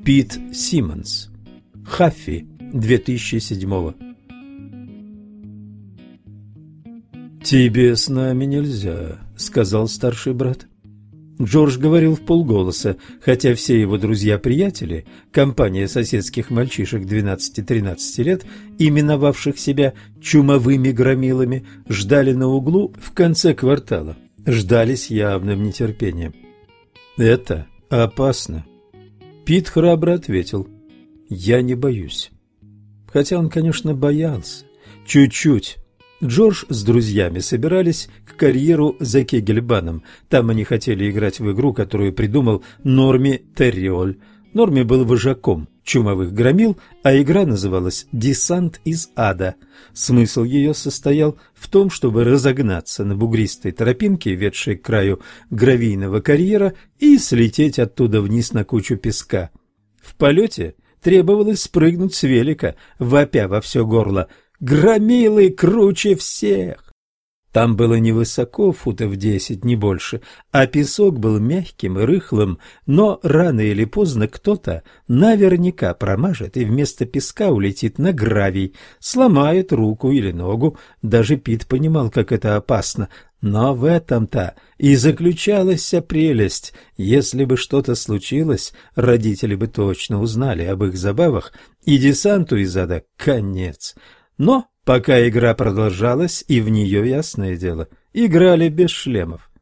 Пит Симмонс. Хаффи 2007. «Тебе с нами нельзя», — сказал старший брат. Джордж говорил вполголоса, хотя все его друзья-приятели, компания соседских мальчишек 12-13 лет, именовавших себя чумовыми громилами, ждали на углу в конце квартала, ждали с явным нетерпением. «Это опасно». Пит храбро ответил: «Я не боюсь». Хотя он, конечно, боялся. Чуть-чуть. Джордж с друзьями собирались к карьеру за Кегельбаном. Там они хотели играть в игру, которую придумал Норми Терриоль. Норми был вожаком чумовых громил, а игра называлась «Десант из ада». Смысл ее состоял в том, чтобы разогнаться на бугристой тропинке, ведшей к краю гравийного карьера, и слететь оттуда вниз на кучу песка. В полете требовалось спрыгнуть с велика, вопя во все горло: «Громилы круче всех!». Там было невысоко, футов 10, не больше, а песок был мягким и рыхлым, но рано или поздно кто-то наверняка промажет и вместо песка улетит на гравий, сломает руку или ногу. Даже Пит понимал, как это опасно, но в этом-то и заключалась вся прелесть. Если бы что-то случилось, родители бы точно узнали об их забавах, и десанту из ада конец. Но пока игра продолжалась, и в нее, ясное дело, играли без шлемов.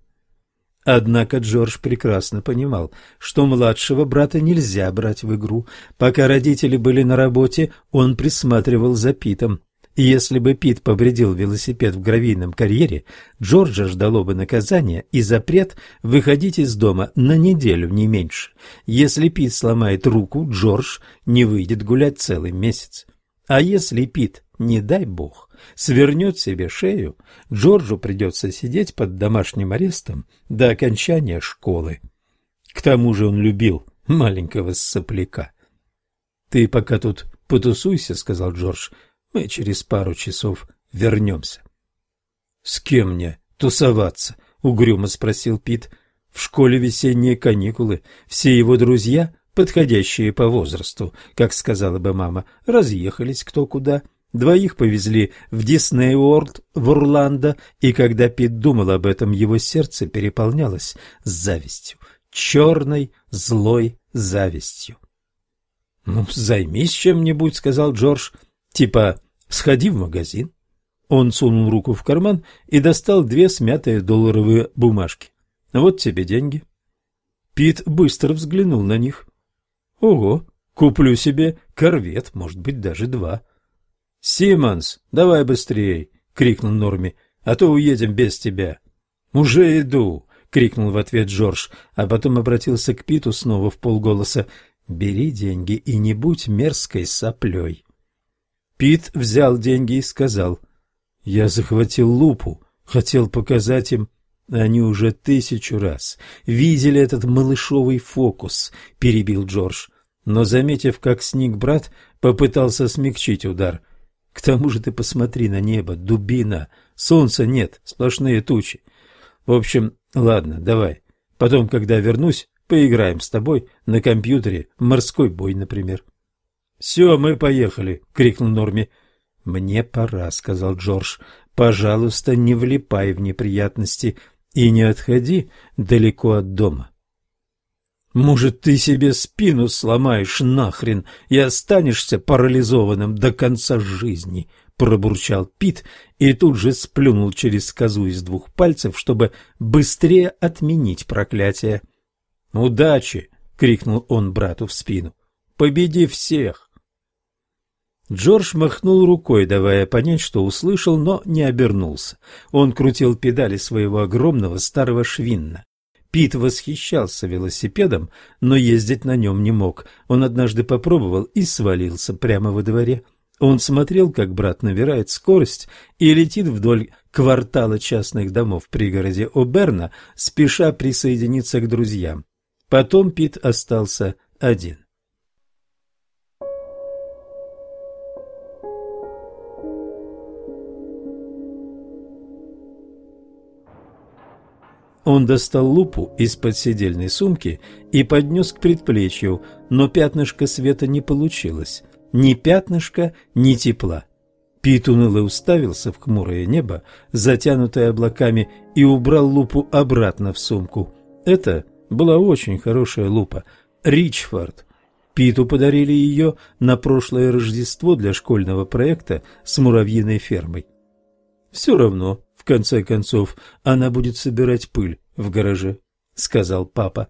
Однако Джордж прекрасно понимал, что младшего брата нельзя брать в игру. Пока родители были на работе, он присматривал за Питом. Если бы Пит повредил велосипед в гравийном карьере, Джорджа ждало бы наказание и запрет выходить из дома на неделю, не меньше. Если Пит сломает руку, Джордж не выйдет гулять целый месяц. А если Пит, не дай бог, свернет себе шею, Джорджу придется сидеть под домашним арестом до окончания школы. К тому же он любил маленького сопляка. «Ты пока тут потусуйся», — сказал Джордж, — «мы через пару часов вернемся». «С кем мне тусоваться?» — угрюмо спросил Пит. «В школе весенние каникулы, все его друзья, подходящие по возрасту, как сказала бы мама, разъехались кто куда. Двоих повезли в Дисней Уорлд в Орландо, и когда Пит думал об этом, его сердце переполнялось завистью, черной, злой завистью. «Ну, займись чем-нибудь», — сказал Джордж, — «типа сходи в магазин». Он сунул руку в карман и достал 2 смятые долларовые бумажки. «Вот тебе деньги». Пит быстро взглянул на них. «Ого, куплю себе корвет, может быть, даже 2. «Симмонс, давай быстрей!» — крикнул Норми, — «а то уедем без тебя». «Уже иду!» — крикнул в ответ Джордж, а потом обратился к Питу снова вполголоса: «Бери деньги и не будь мерзкой соплей». Пит взял деньги и сказал: «Я захватил лупу, хотел показать им». «Они уже 1000 раз видели этот малышовый фокус», — перебил Джордж, но, заметив, как сник брат, попытался смягчить удар. «К тому же ты посмотри на небо, дубина, солнца нет, сплошные тучи. В общем, ладно, давай, потом, когда вернусь, поиграем с тобой на компьютере в морской бой, например». «Все, мы поехали», — крикнул Норми. «Мне пора», — сказал Джордж, — «пожалуйста, не влипай в неприятности и не отходи далеко от дома». «Может, ты себе спину сломаешь нахрен и останешься парализованным до конца жизни», — пробурчал Пит и тут же сплюнул через козу из 2 пальцев, чтобы быстрее отменить проклятие. «Удачи!» — крикнул он брату в спину. «Победи всех!» Джордж махнул рукой, давая понять, что услышал, но не обернулся. Он крутил педали своего огромного старого швинна. Пит восхищался велосипедом, но ездить на нем не мог. Он однажды попробовал и свалился прямо во дворе. Он смотрел, как брат набирает скорость и летит вдоль квартала частных домов в пригороде Оберна, спеша присоединиться к друзьям. Потом Пит остался один. Он достал лупу из-под седельной сумки и поднес к предплечью, но пятнышко света не получилось. Ни пятнышка, ни тепла. Пит уныло уставился в хмурое небо, затянутое облаками, и убрал лупу обратно в сумку. Это была очень хорошая лупа. Ричфорд. Питу подарили ее на прошлое Рождество для школьного проекта с муравьиной фермой. «Все равно, в конце концов, она будет собирать пыль в гараже», — сказал папа.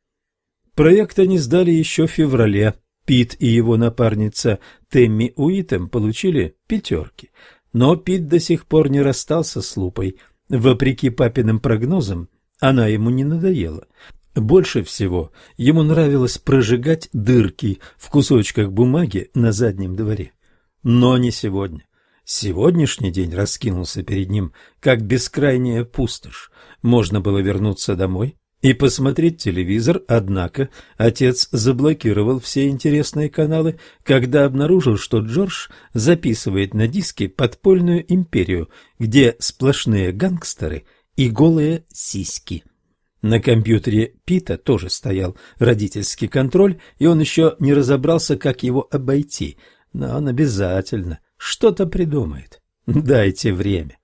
Проект они сдали еще в феврале. Пит и его напарница Тэмми Уитем получили 5. Но Пит до сих пор не расстался с лупой. Вопреки папиным прогнозам, она ему не надоела. Больше всего ему нравилось прожигать дырки в кусочках бумаги на заднем дворе. Но не сегодня. Сегодняшний день раскинулся перед ним, как бескрайняя пустошь. Можно было вернуться домой и посмотреть телевизор, однако отец заблокировал все интересные каналы, когда обнаружил, что Джордж записывает на диске «Подпольную империю», где сплошные гангстеры и голые сиськи. На компьютере Пита тоже стоял родительский контроль, и он еще не разобрался, как его обойти, но он обязательно что-то придумает. Дайте время.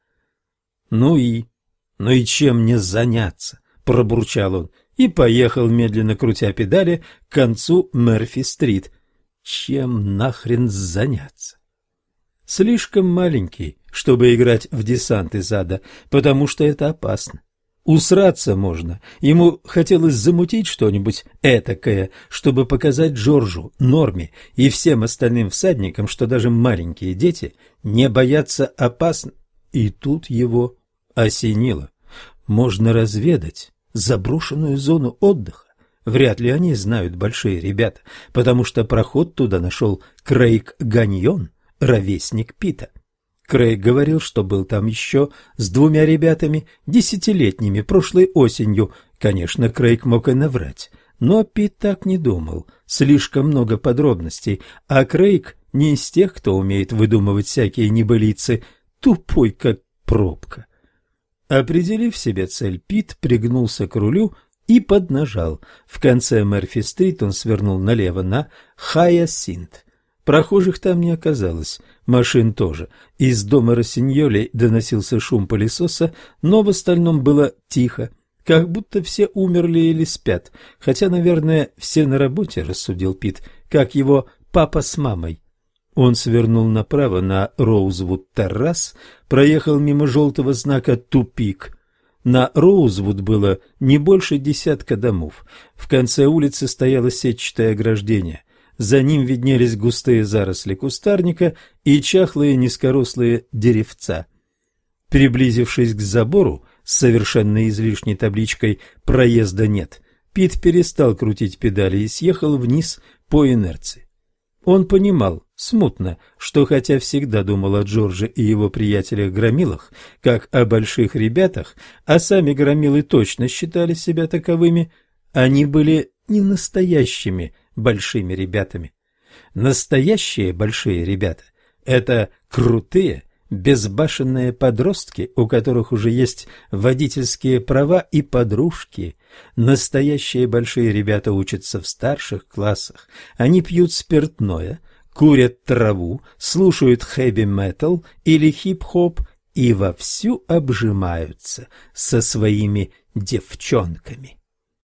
Ну и чем мне заняться? Пробурчал он и поехал, медленно крутя педали, к концу Мерфи-стрит. Чем нахрен заняться? Слишком маленький, чтобы играть в десант из ада, потому что это опасно. Усраться можно. Ему хотелось замутить что-нибудь этакое, чтобы показать Джорджу, Норме и всем остальным всадникам, что даже маленькие дети не боятся опасно. И тут его осенило. Можно разведать заброшенную зону отдыха. Вряд ли они знают большие ребята, потому что проход туда нашел Крейг Ганьон, ровесник Пита. Крейг говорил, что был там еще с 2 ребятами, 10-летними, прошлой осенью. Конечно, Крейг мог и наврать, но Пит так не думал. Слишком много подробностей, а Крейг не из тех, кто умеет выдумывать всякие небылицы, тупой, как пробка. Определив себе цель, Пит пригнулся к рулю и поднажал. В конце Мерфи-стрит он свернул налево на Хайасинт. Прохожих там не оказалось, машин тоже. Из дома Россиньолей доносился шум пылесоса, но в остальном было тихо, как будто все умерли или спят. Хотя, наверное, все на работе, рассудил Пит, как его папа с мамой. Он свернул направо на Роузвуд-террас, проехал мимо желтого знака «Тупик». На Роузвуд было не больше 10 домов. В конце улицы стояло сетчатое ограждение. За ним виднелись густые заросли кустарника и чахлые низкорослые деревца. Приблизившись к забору с совершенно излишней табличкой «Проезда нет», Пит перестал крутить педали и съехал вниз по инерции. Он понимал, смутно, что хотя всегда думал о Джордже и его приятелях-громилах, как о больших ребятах, а сами громилы точно считали себя таковыми, они были не настоящими большими ребятами. Настоящие большие ребята – это крутые, безбашенные подростки, у которых уже есть водительские права и подружки. Настоящие большие ребята учатся в старших классах. Они пьют спиртное, курят траву, слушают хэви-метал или хип-хоп и вовсю обжимаются со своими девчонками.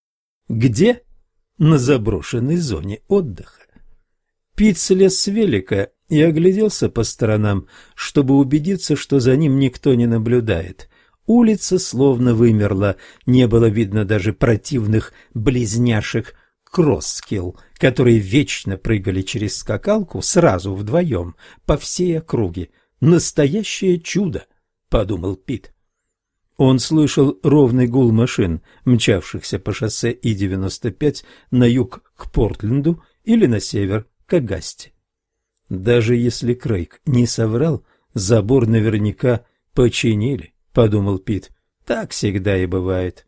Где? На заброшенной зоне отдыха. Пит слез с велика и огляделся по сторонам, чтобы убедиться, что за ним никто не наблюдает. Улица словно вымерла, не было видно даже противных близняшек Кросскилл, которые вечно прыгали через скакалку сразу вдвоем по всей округе. «Настоящее чудо», — подумал Пит. Он слышал ровный гул машин, мчавшихся по шоссе И-95 на юг к Портленду или на север к Агасте. Даже если Крейг не соврал, забор наверняка починили, подумал Пит. Так всегда и бывает.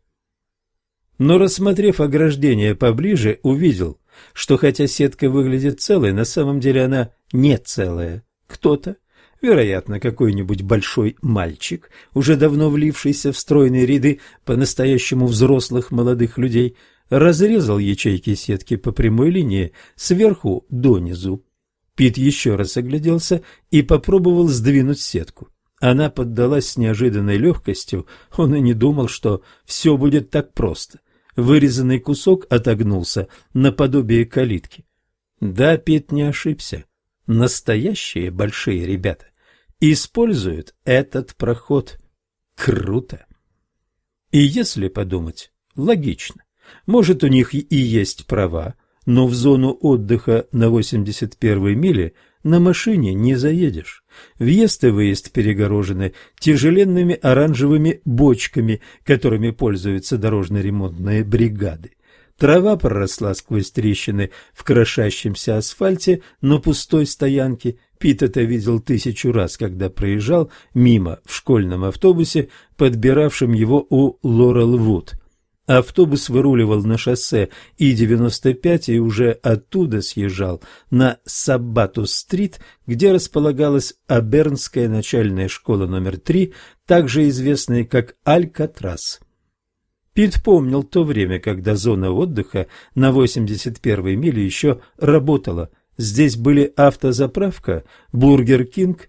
Но, рассмотрев ограждение поближе, увидел, что хотя сетка выглядит целой, на самом деле она не целая. Кто-то, Вероятно, какой-нибудь большой мальчик, уже давно влившийся в стройные ряды по-настоящему взрослых молодых людей, разрезал ячейки сетки по прямой линии сверху донизу. Пит еще раз огляделся и попробовал сдвинуть сетку. Она поддалась с неожиданной легкостью, он и не думал, что все будет так просто. Вырезанный кусок отогнулся наподобие калитки. Да, Пит не ошибся. Настоящие большие ребята используют этот проход. Круто. И если подумать, логично. Может, у них и есть права, но в зону отдыха на 81-й миле на машине не заедешь. Въезд и выезд перегорожены тяжеленными оранжевыми бочками, которыми пользуются дорожно-ремонтные бригады. Трава проросла сквозь трещины в крошащемся асфальте на пустой стоянке. Пит это видел 1000 раз, когда проезжал мимо в школьном автобусе, подбиравшем его у Лорел-Вуд. Автобус выруливал на шоссе И-95 и уже оттуда съезжал на Саббатус-стрит, где располагалась Абернская начальная школа номер 3, также известная как Алькатрас. Пит помнил то время, когда зона отдыха на 81-й миле еще работала. Здесь были автозаправка, Бургер Кинг,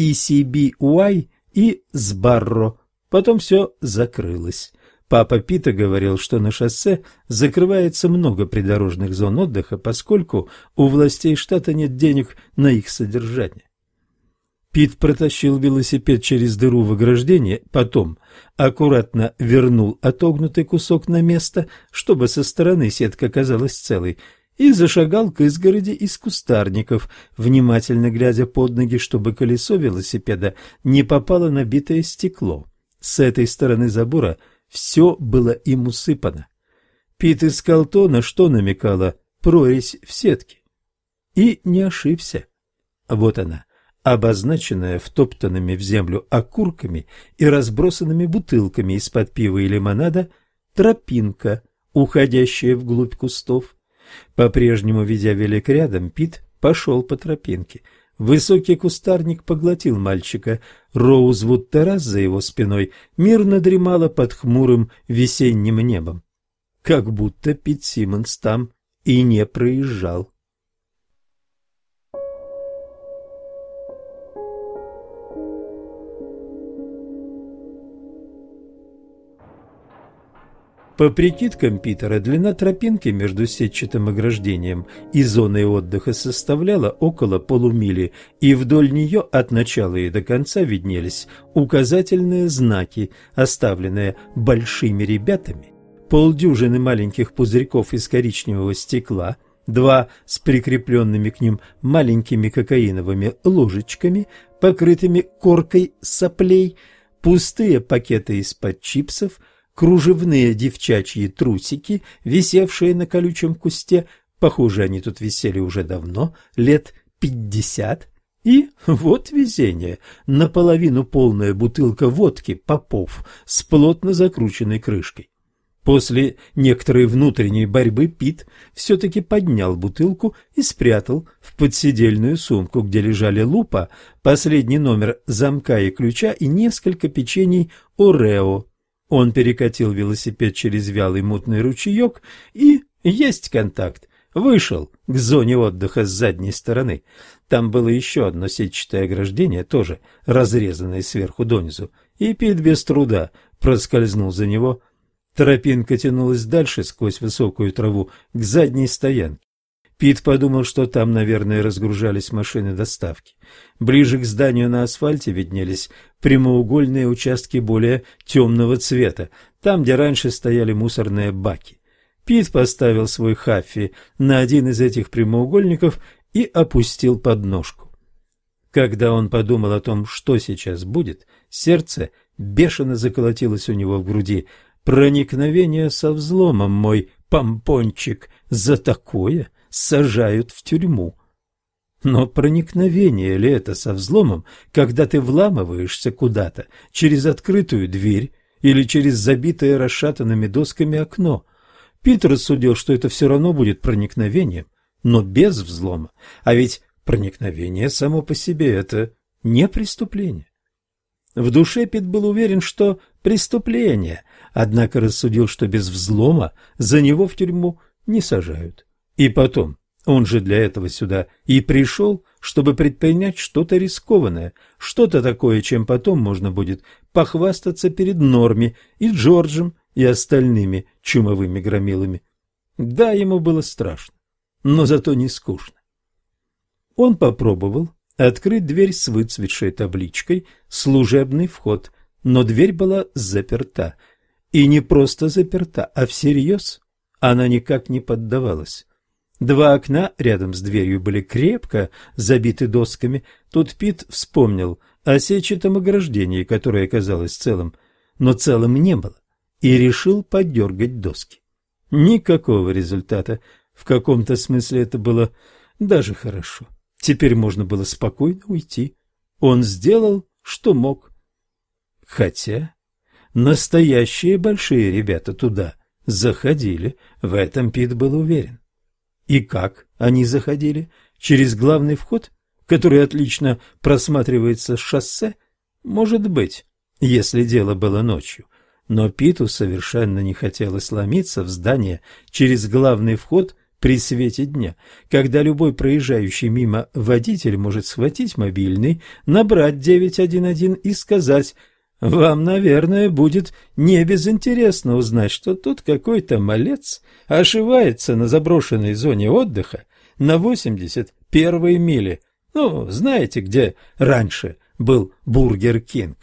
TCBY и Сбарро. Потом все закрылось. Папа Пита говорил, что на шоссе закрывается много придорожных зон отдыха, поскольку у властей штата нет денег на их содержание. Пит протащил велосипед через дыру в ограждении, потом аккуратно вернул отогнутый кусок на место, чтобы со стороны сетка казалась целой, и зашагал к изгороди из кустарников, внимательно глядя под ноги, чтобы колесо велосипеда не попало на битое стекло. С этой стороны забора все было им усыпано. Пит искал то, на что намекала прорезь в сетке. И не ошибся. Вот она, обозначенная втоптанными в землю окурками и разбросанными бутылками из-под пива и лимонада, тропинка, уходящая вглубь кустов. По-прежнему, ведя велик рядом, Пит пошел по тропинке. Высокий кустарник поглотил мальчика. Роузвуд-террас за его спиной мирно дремала под хмурым весенним небом. Как будто Пит Симмонс там и не проезжал. По прикидкам Питера, длина тропинки между сетчатым ограждением и зоной отдыха составляла около полумили, и вдоль нее от начала и до конца виднелись указательные знаки, оставленные большими ребятами, полдюжины маленьких пузырьков из коричневого стекла, 2 с прикрепленными к ним маленькими кокаиновыми ложечками, покрытыми коркой соплей, пустые пакеты из-под чипсов, кружевные девчачьи трусики, висевшие на колючем кусте, похоже, они тут висели уже давно, лет 50, и вот везение, наполовину полная бутылка водки Попов с плотно закрученной крышкой. После некоторой внутренней борьбы Пит все-таки поднял бутылку и спрятал в подседельную сумку, где лежали лупа, последний номер замка и ключа и несколько печений Орео. Он перекатил велосипед через вялый мутный ручеек и, есть контакт, вышел к зоне отдыха с задней стороны. Там было еще одно сетчатое ограждение, тоже разрезанное сверху донизу, и Пит без труда проскользнул за него. Тропинка тянулась дальше сквозь высокую траву к задней стоянке. Пит подумал, что там, наверное, разгружались машины доставки. Ближе к зданию на асфальте виднелись прямоугольные участки более темного цвета, там, где раньше стояли мусорные баки. Пит поставил свой хаффи на один из этих прямоугольников и опустил подножку. Когда он подумал о том, что сейчас будет, сердце бешено заколотилось у него в груди. Проникновение со взломом, мой помпончик, за такое сажают в тюрьму. Но проникновение ли это со взломом, когда ты вламываешься куда-то через открытую дверь или через забитое расшатанными досками окно? Пит рассудил, что это все равно будет проникновением, но без взлома. А ведь проникновение само по себе – это не преступление. В душе Пит был уверен, что преступление, однако рассудил, что без взлома за него в тюрьму не сажают. И потом, он же для этого сюда и пришел, чтобы предпринять что-то рискованное, что-то такое, чем потом можно будет похвастаться перед Норми и Джорджем и остальными чумовыми громилами. Да, ему было страшно, но зато не скучно. Он попробовал открыть дверь с выцветшей табличкой «Служебный вход», но дверь была заперта. И не просто заперта, а всерьез. Она никак не поддавалась. Два окна рядом с дверью были крепко забиты досками. Тут Пит вспомнил о сетчатом ограждении, которое казалось целым, но целым не было, и решил подергать доски. Никакого результата. В каком-то смысле это было даже хорошо. Теперь можно было спокойно уйти. Он сделал, что мог. Хотя настоящие большие ребята туда заходили, в этом Пит был уверен. И как они заходили? Через главный вход, который отлично просматривается с шоссе? Может быть, если дело было ночью. Но Питу совершенно не хотелось ломиться в здание через главный вход при свете дня, когда любой проезжающий мимо водитель может схватить мобильный, набрать 911 и сказать: «Вам, наверное, будет небезынтересно узнать, что тут какой-то малец ошивается на заброшенной зоне отдыха на 81-й миле. Ну, знаете, где раньше был Бургер Кинг?»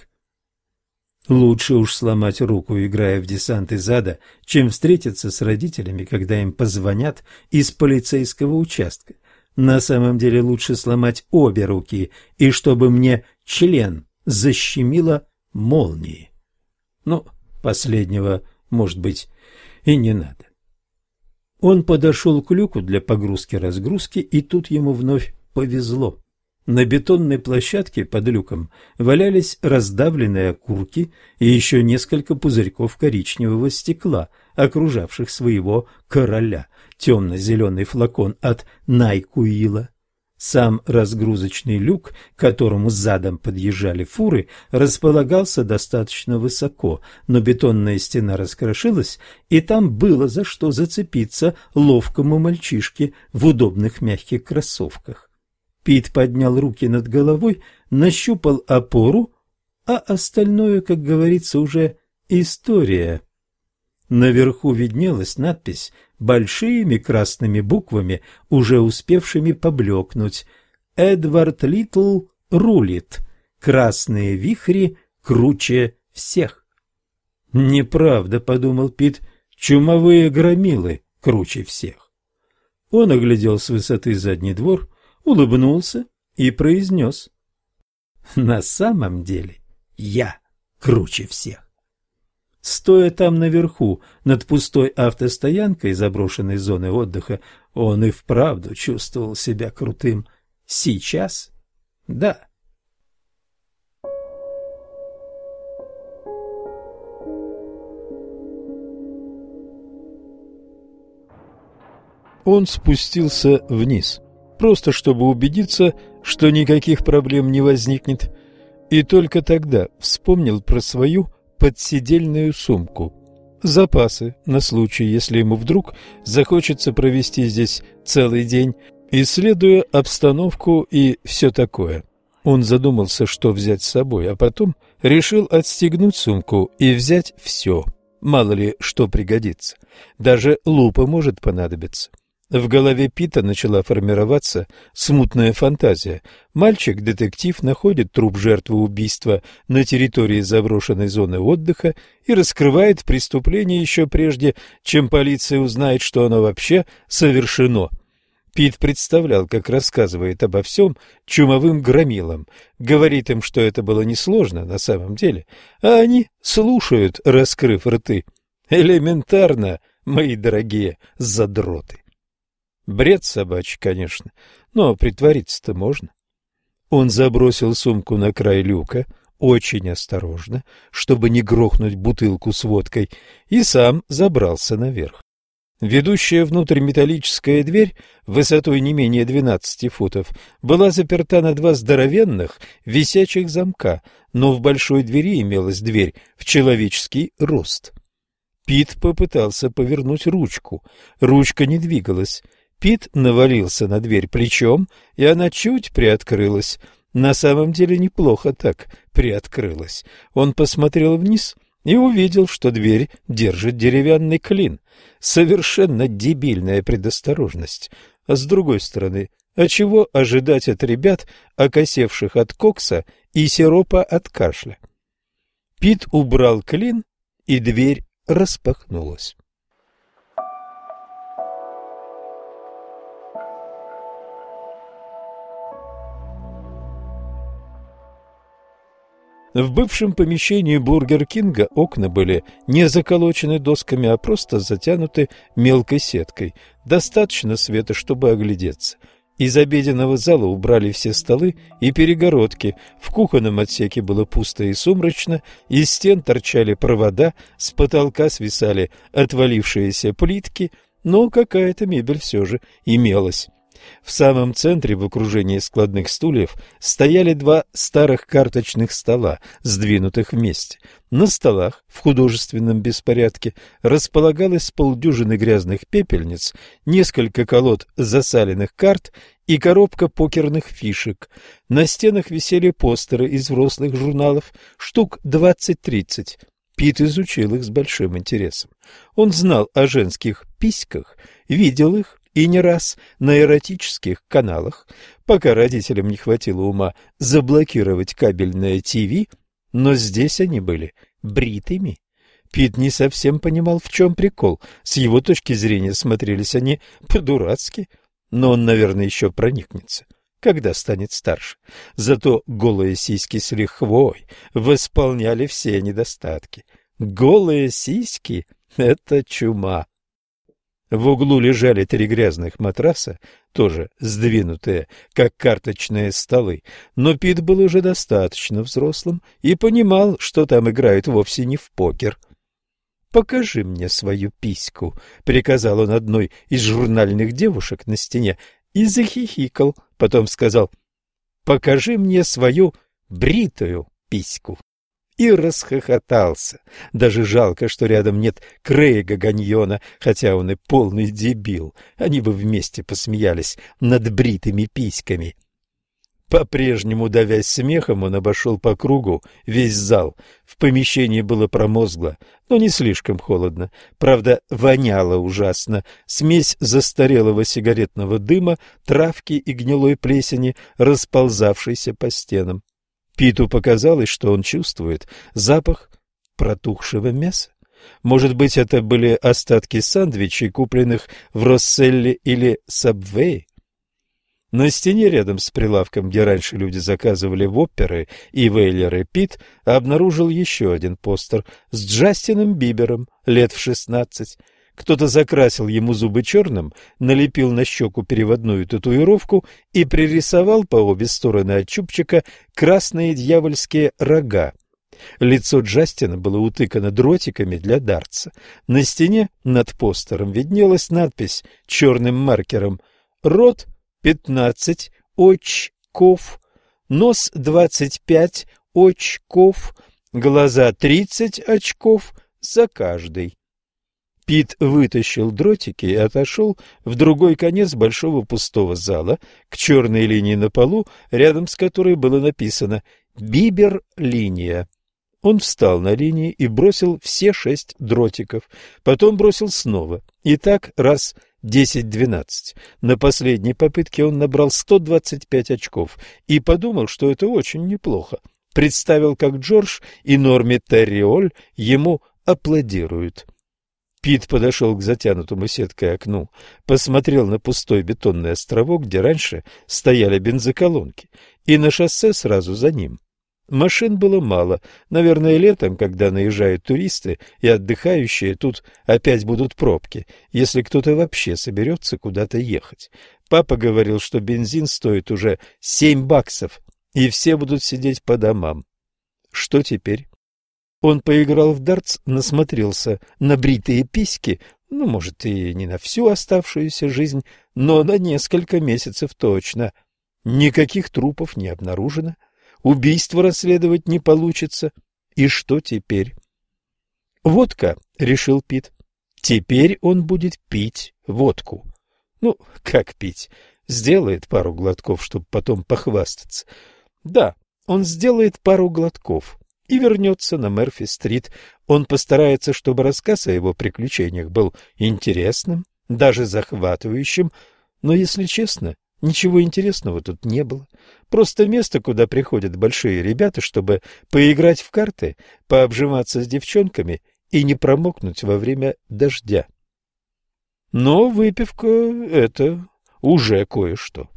Лучше уж сломать руку, играя в десант из ада, чем встретиться с родителями, когда им позвонят из полицейского участка. На самом деле лучше сломать обе руки, и чтобы мне член защемило молнией. Но последнего, может быть, и не надо. Он подошел к люку для погрузки-разгрузки, и тут ему вновь повезло. На бетонной площадке под люком валялись раздавленные окурки и еще несколько пузырьков коричневого стекла, окружавших своего короля, темно-зеленый флакон от Найкуила. Сам разгрузочный люк, к которому задом подъезжали фуры, располагался достаточно высоко, но бетонная стена раскрошилась, и там было за что зацепиться ловкому мальчишке в удобных мягких кроссовках. Пит поднял руки над головой, нащупал опору, а остальное, как говорится, уже история. Наверху виднелась надпись большими красными буквами, уже успевшими поблекнуть: «Эдвард Литл рулит. Красные вихри круче всех». «Неправда», — подумал Пит, — «чумовые громилы круче всех». Он оглядел с высоты задний двор, улыбнулся и произнес: «На самом деле я круче всех». Стоя там наверху, над пустой автостоянкой заброшенной зоны отдыха, он и вправду чувствовал себя крутым. Сейчас? Да. Он спустился вниз, просто чтобы убедиться, что никаких проблем не возникнет, и только тогда вспомнил про свою подседельную сумку. Запасы на случай, если ему вдруг захочется провести здесь целый день, исследуя обстановку и все такое. Он задумался, что взять с собой, а потом решил отстегнуть сумку и взять все. Мало ли что пригодится. Даже лупа может понадобиться. В голове Пита начала формироваться смутная фантазия. Мальчик-детектив находит труп жертвы убийства на территории заброшенной зоны отдыха и раскрывает преступление еще прежде, чем полиция узнает, что оно вообще совершено. Пит представлял, как рассказывает обо всем чумовым громилам, говорит им, что это было несложно на самом деле, а они слушают, раскрыв рты. Элементарно, мои дорогие задроты. Бред собачий, конечно, но притвориться-то можно. Он забросил сумку на край люка, очень осторожно, чтобы не грохнуть бутылку с водкой, и сам забрался наверх. Ведущая внутрь металлическая дверь высотой не менее 12 футов была заперта на два здоровенных висячих замка, но в большой двери имелась дверь в человеческий рост. Пит попытался повернуть ручку. Ручка не двигалась. Пит навалился на дверь плечом, и она чуть приоткрылась. На самом деле неплохо так приоткрылась. Он посмотрел вниз и увидел, что дверь держит деревянный клин. Совершенно дебильная предосторожность. А с другой стороны, а чего ожидать от ребят, окосевших от кокса и сиропа от кашля? Пит убрал клин, и дверь распахнулась. В бывшем помещении Бургер Кинга окна были не заколочены досками, а просто затянуты мелкой сеткой. Достаточно света, чтобы оглядеться. Из обеденного зала убрали все столы и перегородки. В кухонном отсеке было пусто и сумрачно, из стен торчали провода, с потолка свисали отвалившиеся плитки, но какая-то мебель все же имелась. В самом центре, в окружении складных стульев, стояли два старых карточных стола, сдвинутых вместе. На столах в художественном беспорядке располагалось полдюжины грязных пепельниц, несколько колод засаленных карт и коробка покерных фишек. На стенах висели постеры из взрослых журналов, штук 20-30. Пит изучил их с большим интересом. Он знал о женских письках, видел их, и не раз на эротических каналах, пока родителям не хватило ума заблокировать кабельное ТВ, но здесь они были бритыми. Пит не совсем понимал, в чем прикол. С его точки зрения смотрелись они по-дурацки, но он, наверное, еще проникнется, когда станет старше. Зато голые сиськи с лихвой восполняли все недостатки. Голые сиськи — это чума. В углу лежали 3 грязных матраса, тоже сдвинутые, как карточные столы, но Пит был уже достаточно взрослым и понимал, что там играют вовсе не в покер. «Покажи мне свою письку», — приказал он одной из журнальных девушек на стене и захихикал, потом сказал: «Покажи мне свою бритую письку». И расхохотался. Даже жалко, что рядом нет Крейга Ганьона, хотя он и полный дебил. Они бы вместе посмеялись над бритыми письками. По-прежнему давясь смехом, он обошел по кругу весь зал. В помещении было промозгло, но не слишком холодно. Правда, воняло ужасно. Смесь застарелого сигаретного дыма, травки и гнилой плесени, расползавшейся по стенам. Питу показалось, что он чувствует запах протухшего мяса. Может быть, это были остатки сэндвичей, купленных в Росселле или Сабвее. На стене рядом с прилавком, где раньше люди заказывали вопперы и вейлеры, Пит обнаружил еще один постер с Джастином Бибером лет в 16. Кто-то закрасил ему зубы черным, налепил на щеку переводную татуировку и пририсовал по обе стороны от чубчика красные дьявольские рога. Лицо Джастина было утыкано дротиками для дартса. На стене над постером виднелась надпись черным маркером: «Рот 15 очков, нос 25 очков, глаза 30 очков за каждый». Пит вытащил дротики и отошел в другой конец большого пустого зала, к черной линии на полу, рядом с которой было написано «Бибер-линия». Он встал на линии и бросил все 6 дротиков, потом бросил снова, и так раз 10-12. На последней попытке он набрал 125 очков и подумал, что это очень неплохо. Представил, как Джордж и Норми Терриоль ему аплодируют. Пит подошел к затянутому сеткой окну, посмотрел на пустой бетонный островок, где раньше стояли бензоколонки, и на шоссе сразу за ним. Машин было мало. Наверное, летом, когда наезжают туристы и отдыхающие, тут опять будут пробки, если кто-то вообще соберется куда-то ехать. Папа говорил, что бензин стоит уже $7, и все будут сидеть по домам. Что теперь? Он поиграл в дартс, насмотрелся на бритые письки, Ну, может, и не на всю оставшуюся жизнь, но на несколько месяцев точно. Никаких трупов не обнаружено, убийство расследовать не получится. И что теперь? Водка, решил Пит. Теперь он будет пить водку. Ну, как пить? Сделает пару глотков, чтобы потом похвастаться. Да, он сделает пару глотков и вернется на Мерфи-стрит. Он постарается, чтобы рассказ о его приключениях был интересным, даже захватывающим, но, если честно, ничего интересного тут не было. Просто место, куда приходят большие ребята, чтобы поиграть в карты, пообжиматься с девчонками и не промокнуть во время дождя. Но выпивка — это уже кое-что.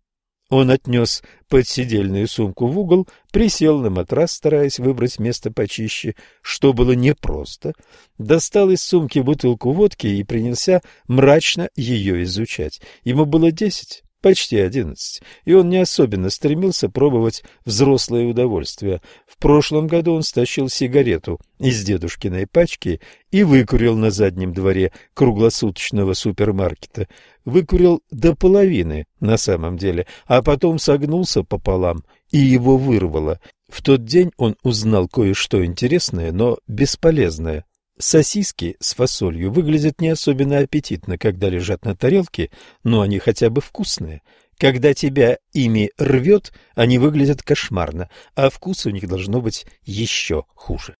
Он отнес подседельную сумку в угол, присел на матрас, стараясь выбрать место почище, что было непросто, достал из сумки бутылку водки и принялся мрачно ее изучать. Ему было 10, почти 11, и он не особенно стремился пробовать взрослое удовольствие. В прошлом году он стащил сигарету из дедушкиной пачки и выкурил на заднем дворе круглосуточного супермаркета. Выкурил до половины на самом деле, а потом согнулся пополам, и его вырвало. В тот день он узнал кое-что интересное, но бесполезное. Сосиски с фасолью выглядят не особенно аппетитно, когда лежат на тарелке, но они хотя бы вкусные. Когда тебя ими рвет, они выглядят кошмарно, а вкус у них должно быть еще хуже.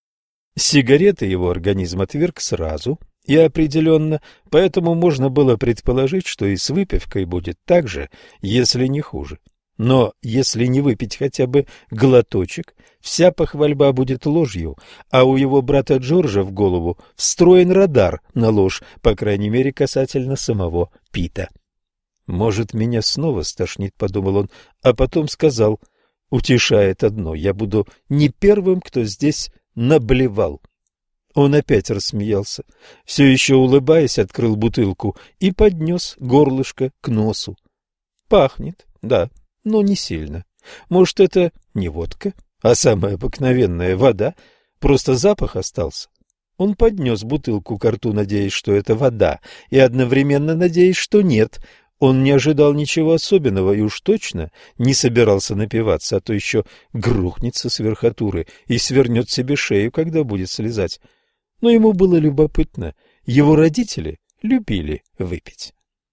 Сигареты его организм отверг сразу и определенно, поэтому можно было предположить, что и с выпивкой будет так же, если не хуже. Но если не выпить хотя бы глоточек, вся похвальба будет ложью, а у его брата Джорджа в голову встроен радар на ложь, по крайней мере, касательно самого Пита. «Может, меня снова стошнит», — подумал он, а потом сказал: «Утешает одно, я буду не первым, кто здесь наблевал». Он опять рассмеялся, все еще улыбаясь, открыл бутылку и поднес горлышко к носу. Пахнет, да, но не сильно. Может, это не водка, а самая обыкновенная вода, просто запах остался. Он поднес бутылку ко рту, надеясь, что это вода, и одновременно надеясь, что нет. Он не ожидал ничего особенного и уж точно не собирался напиваться, а то еще грохнется с верхотуры и свернет себе шею, когда будет слезать. Но ему было любопытно. Его родители любили выпить.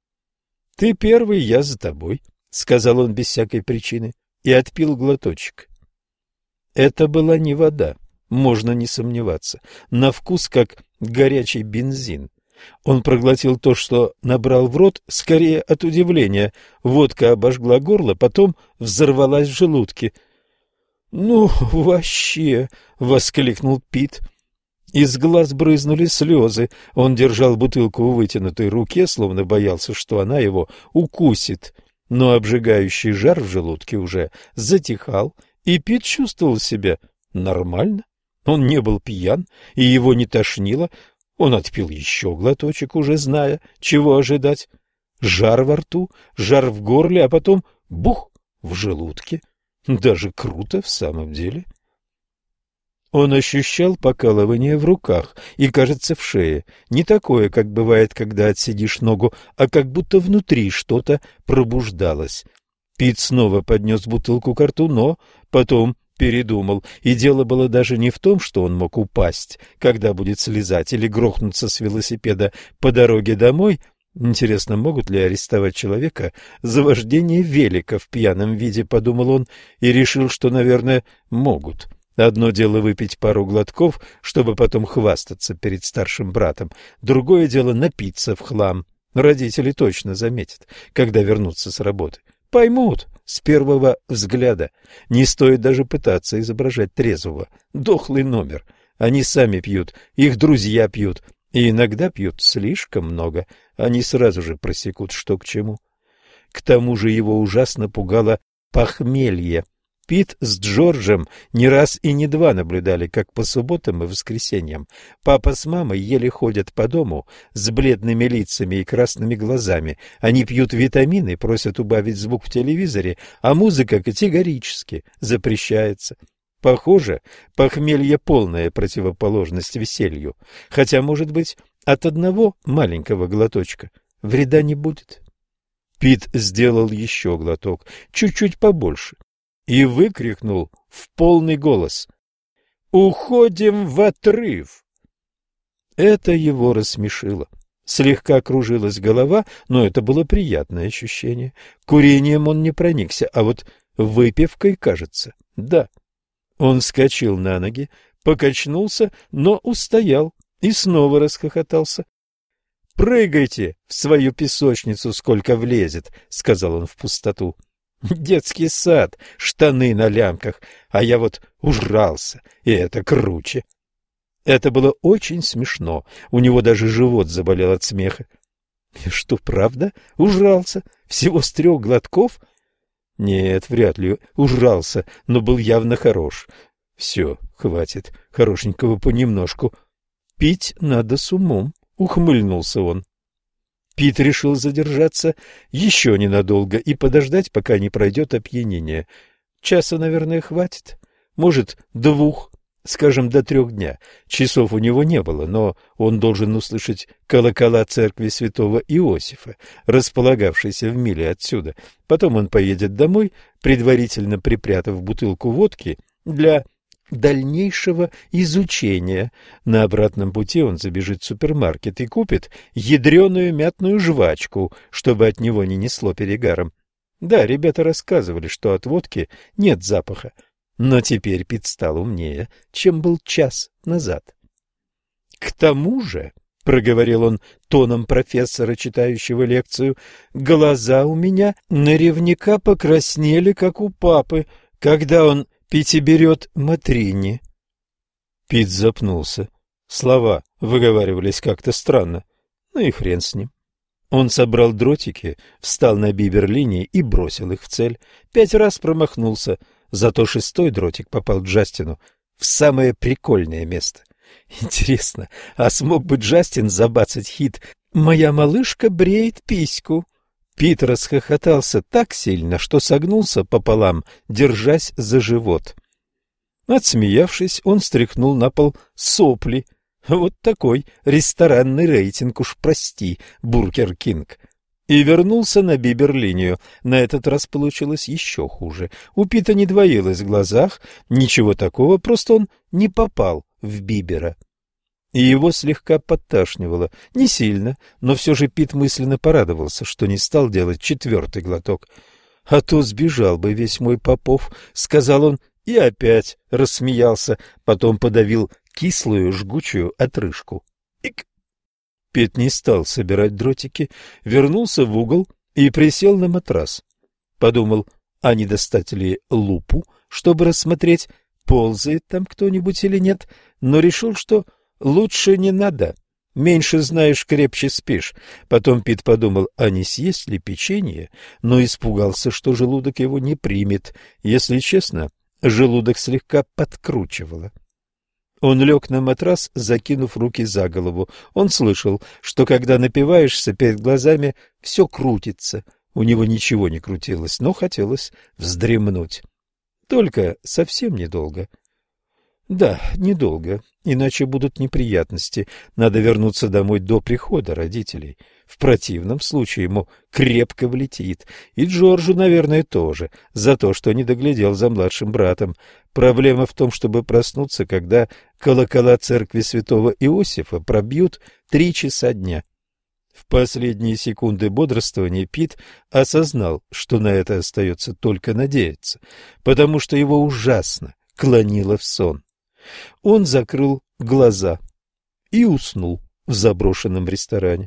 «Ты первый, я за тобой», — сказал он без всякой причины, и отпил глоточек. Это была не вода, можно не сомневаться, на вкус как горячий бензин. Он проглотил то, что набрал в рот, скорее от удивления. Водка обожгла горло, потом взорвалась в желудке. «Ну, вообще!» — воскликнул Пит. Из глаз брызнули слезы. Он держал бутылку в вытянутой руке, словно боялся, что она его укусит. Но обжигающий жар в желудке уже затихал, и Пит чувствовал себя нормально. Он не был пьян, и его не тошнило. Он отпил еще глоточек, уже зная, чего ожидать. Жар во рту, жар в горле, а потом бух в желудке. Даже круто в самом деле. Он ощущал покалывание в руках и, кажется, в шее. Не такое, как бывает, когда отсидишь ногу, а как будто внутри что-то пробуждалось. Пит снова поднес бутылку ко рту, но потом передумал. И дело было даже не в том, что он мог упасть, когда будет слезать, или грохнуться с велосипеда по дороге домой. Интересно, могут ли арестовать человека за вождение велика в пьяном виде, подумал он, и решил, что, наверное, могут. Одно дело выпить пару глотков, чтобы потом хвастаться перед старшим братом. Другое дело напиться в хлам. Родители точно заметят, когда вернутся с работы. Поймут с первого взгляда. Не стоит даже пытаться изображать трезвого. Дохлый номер. Они сами пьют, их друзья пьют. И иногда пьют слишком много. Они сразу же просекут, что к чему. К тому же его ужасно пугало похмелье. Пит с Джорджем не раз и не два наблюдали, как по субботам и воскресеньям папа с мамой еле ходят по дому с бледными лицами и красными глазами. Они пьют витамины, просят убавить звук в телевизоре, а музыка категорически запрещается. Похоже, похмелье — полная противоположность веселью. Хотя, может быть, От одного маленького глоточка вреда не будет. Пит сделал еще глоток, чуть-чуть побольше, и выкрикнул в полный голос: «Уходим в отрыв!» Это его рассмешило. Слегка кружилась голова, но это было приятное ощущение. Курением он не проникся, а вот выпивкой, кажется, да. Он вскочил на ноги, покачнулся, но устоял и снова расхохотался. «Прыгайте в свою песочницу, сколько влезет», — сказал он в пустоту. «Детский сад, штаны на лямках, а я вот ужрался, и это круче». Это было очень смешно, у него даже живот заболел от смеха. Что, правда, ужрался? Всего с 3 глотков? Нет, вряд ли ужрался, но был явно хорош. Все, хватит, хорошенького понемножку. Пить надо с умом. Ухмыльнулся он. Пит решил задержаться еще ненадолго и подождать, пока не пройдет опьянение. Часа, наверное, хватит. Может, 2, скажем, до 3 дня. Часов у него не было, но он должен услышать колокола церкви святого Иосифа, располагавшейся в миле отсюда. Потом он поедет домой, предварительно припрятав бутылку водки для дальнейшего изучения. На обратном пути он забежит в супермаркет и купит ядреную мятную жвачку, чтобы от него не несло перегаром. Да, ребята рассказывали, что от водки нет запаха, но теперь Пит стал умнее, чем был час назад. К тому же, — проговорил он тоном профессора, читающего лекцию, — глаза у меня наверняка покраснели, как у папы, когда он пятиберет Матрини. Пит запнулся. Слова выговаривались как-то странно. Ну и хрен с ним. Он собрал дротики, встал на биберлинии и бросил их в цель. 5 раз промахнулся, зато 6-й дротик попал Джастину в самое прикольное место. Интересно, а смог бы Джастин забацать хит «Моя малышка бреет письку»? Пит расхохотался так сильно, что согнулся пополам, держась за живот. Отсмеявшись, он стряхнул на пол сопли. Вот такой ресторанный рейтинг, уж прости, Бургер Кинг. И вернулся на биберлинию. На этот раз получилось еще хуже. У Пита не двоилось в глазах, ничего такого, просто он не попал в бибера. И его слегка подташнивало. Не сильно, но все же Пит мысленно порадовался, что не стал делать 4-й глоток. «А то сбежал бы весь мой Попов», — сказал он, и опять рассмеялся, потом подавил кислую жгучую отрыжку. Ик! Пит не стал собирать дротики, вернулся в угол и присел на матрас. Подумал, а не достать ли лупу, чтобы рассмотреть, ползает там кто-нибудь или нет, но решил, что лучше не надо. Меньше знаешь, крепче спишь. Потом Пит подумал, а не съесть ли печенье, но испугался, что желудок его не примет. Если честно, желудок слегка подкручивало. Он лег на матрас, закинув руки за голову. Он слышал, что когда напиваешься, перед глазами все крутится. У него ничего не крутилось, но хотелось вздремнуть. Только совсем недолго. Да, недолго, иначе будут неприятности. Надо вернуться домой до прихода родителей. В противном случае ему крепко влетит. И Джорджу, наверное, тоже, за то, что не доглядел за младшим братом. Проблема в том, чтобы проснуться, когда колокола церкви святого Иосифа пробьют 3 часа дня. В последние секунды бодрствования Пит осознал, что на это остается только надеяться, потому что его ужасно клонило в сон. Он закрыл глаза и уснул в заброшенном ресторане.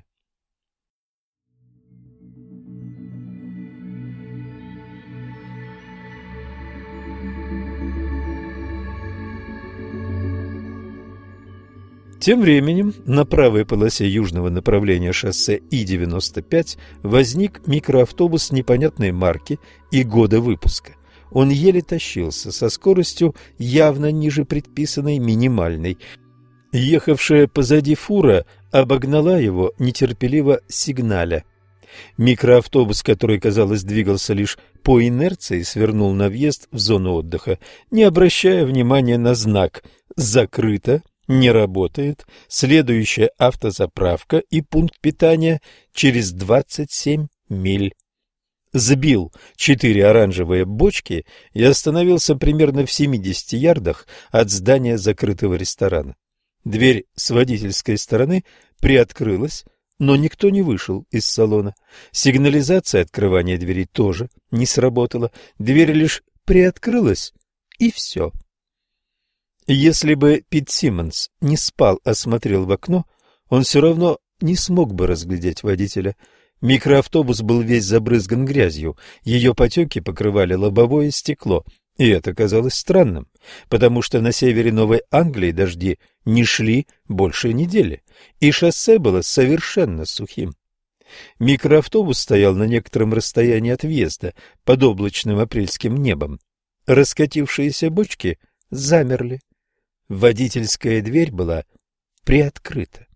Тем временем на правой полосе южного направления шоссе И-95 возник микроавтобус непонятной марки и года выпуска. Он еле тащился, со скоростью явно ниже предписанной минимальной. Ехавшая позади фура обогнала его, нетерпеливо сигналя. Микроавтобус, который, казалось, двигался лишь по инерции, свернул на въезд в зону отдыха, не обращая внимания на знак «Закрыто» Не работает следующая автозаправка и пункт питания через 27 миль. Сбил 4 оранжевые бочки и остановился примерно в 70 ярдах от здания закрытого ресторана. Дверь с водительской стороны приоткрылась, но никто не вышел из салона. Сигнализация открывания двери тоже не сработала. Дверь лишь приоткрылась, и все. Если бы Пит Симмонс не спал, а смотрел в окно, он все равно не смог бы разглядеть водителя. Микроавтобус был весь забрызган грязью, ее потеки покрывали лобовое стекло, и это казалось странным, потому что на севере Новой Англии дожди не шли больше недели, и шоссе было совершенно сухим. Микроавтобус стоял на некотором расстоянии от въезда под облачным апрельским небом. Раскатившиеся бочки замерли. Водительская дверь была приоткрыта.